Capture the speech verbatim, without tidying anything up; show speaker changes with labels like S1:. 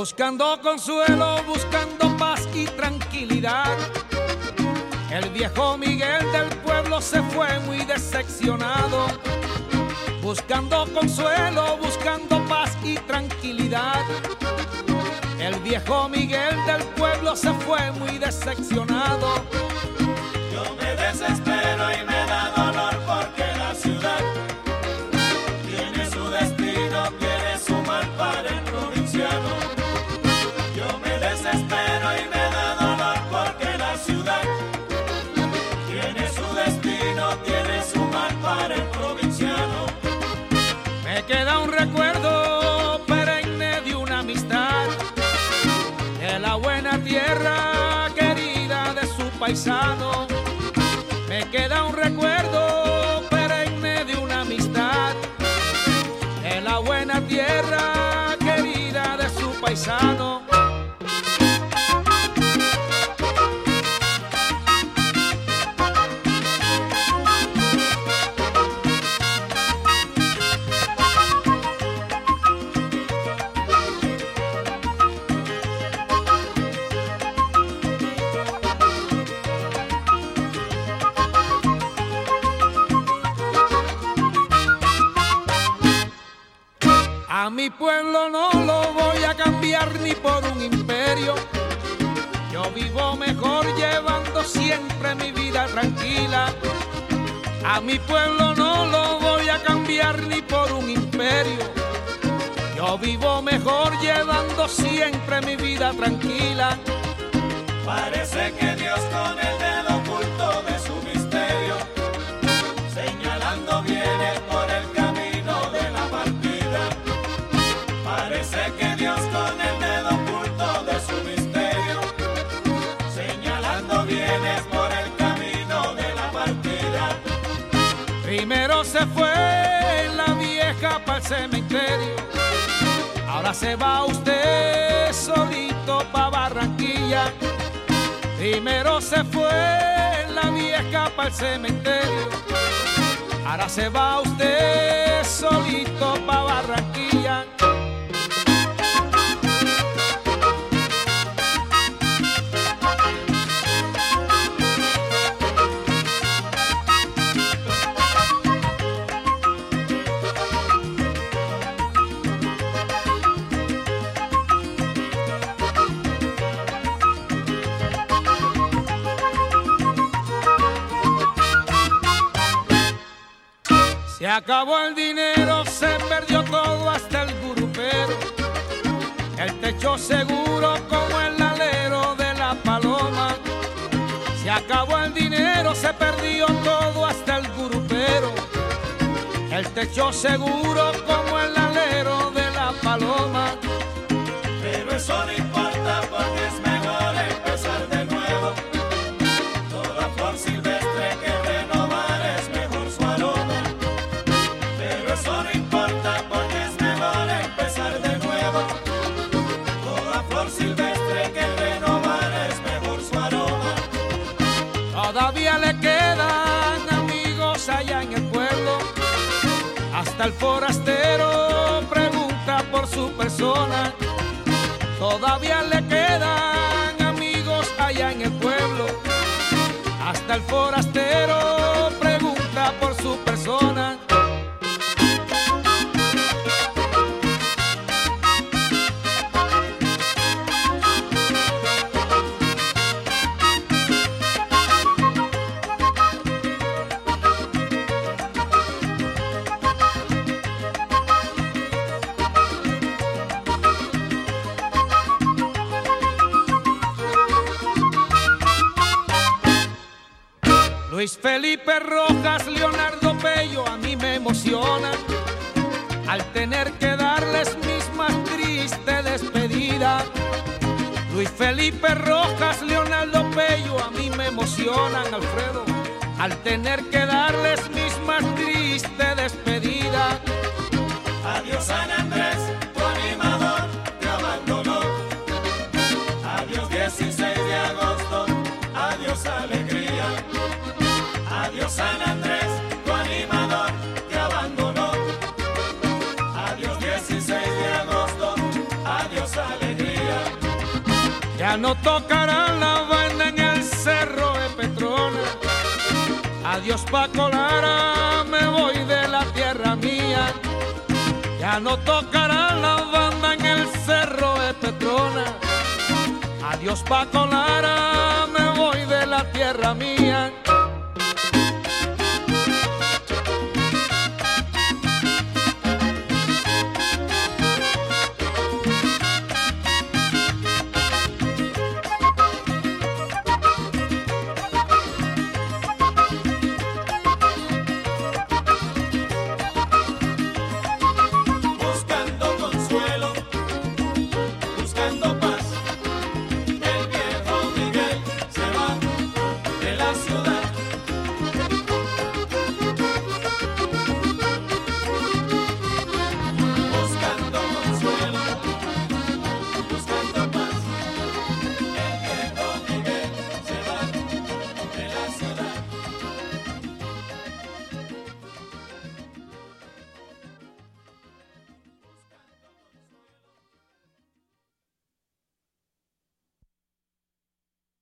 S1: buscando consuelo, buscando paz y tranquilidad. El viejo Miguel del pueblo se fue muy decepcionado, buscando consuelo, buscando paz y tranquilidad. El viejo Miguel del pueblo se fue muy decepcionado.
S2: Yo me desespero y me da dolor porque la ciudad tiene su destino, tiene su mal para el provinciano. Yo me desespero y me da dolor porque la ciudad tiene su destino, tiene su mal para el provinciano.
S1: Me queda un recuerdo perenne de una amistad, de la buena tierra querida de su paisano. Me queda un recuerdo perenne de una amistad, de la buena tierra querida de su paisano. A mi pueblo no lo voy a cambiar ni por un imperio. Yo vivo mejor llevando siempre mi vida tranquila. A mi pueblo no lo voy a cambiar ni por un imperio. Yo vivo mejor llevando siempre mi vida tranquila.
S2: Parece que Dios con el dedo oculto de su misterio, señalando viene por el camino de la partida. Parece que Dios con el dedo oculto de su misterio, señalando vienes por el camino de la partida.
S1: Primero se fue la vieja para el cementerio, ahora se va usted solito pa' Barranquilla. Primero se fue la vieja para el cementerio, ahora se va usted solito pa' Barranquilla. Se acabó el dinero, se perdió todo hasta el gurupero, el techo seguro como el alero de la paloma. Se acabó el dinero, se perdió todo hasta el gurupero, el techo seguro como el alero de la paloma.
S2: Pero eso no importa porque es mejor empezar de nuevo. Toda flor silvestre que renovar es mejor su aroma. Pero eso no importa porque es mejor empezar de nuevo. Toda flor silvestre que renovar es mejor su aroma.
S1: Todavía le quedan amigos allá en el pueblo, hasta el forastero pregunta por su persona. Todavía le quedan amigos allá en el pueblo, hasta el forastero pregunta por su persona. Luis Felipe Rojas, Leonardo Pello, a mí me emociona al tener que darles mis más triste despedida. Luis Felipe Rojas, Leonardo Pello, a mí me emocionan, Alfredo, al tener que darles mis más triste despedida.
S2: Adiós San Andrés, tu animador te abandonó. Adiós dieciséis de agosto, adiós alegría. Adiós San Andrés, tu animador te abandonó. Adiós dieciséis de agosto, adiós alegría.
S1: Ya no tocarán la banda en el cerro de Petrona. Adiós Paco Lara, me voy de la tierra mía. Ya no tocarán la banda en el cerro de Petrona. Adiós Paco Lara, me voy de la tierra mía.
S2: Ciudad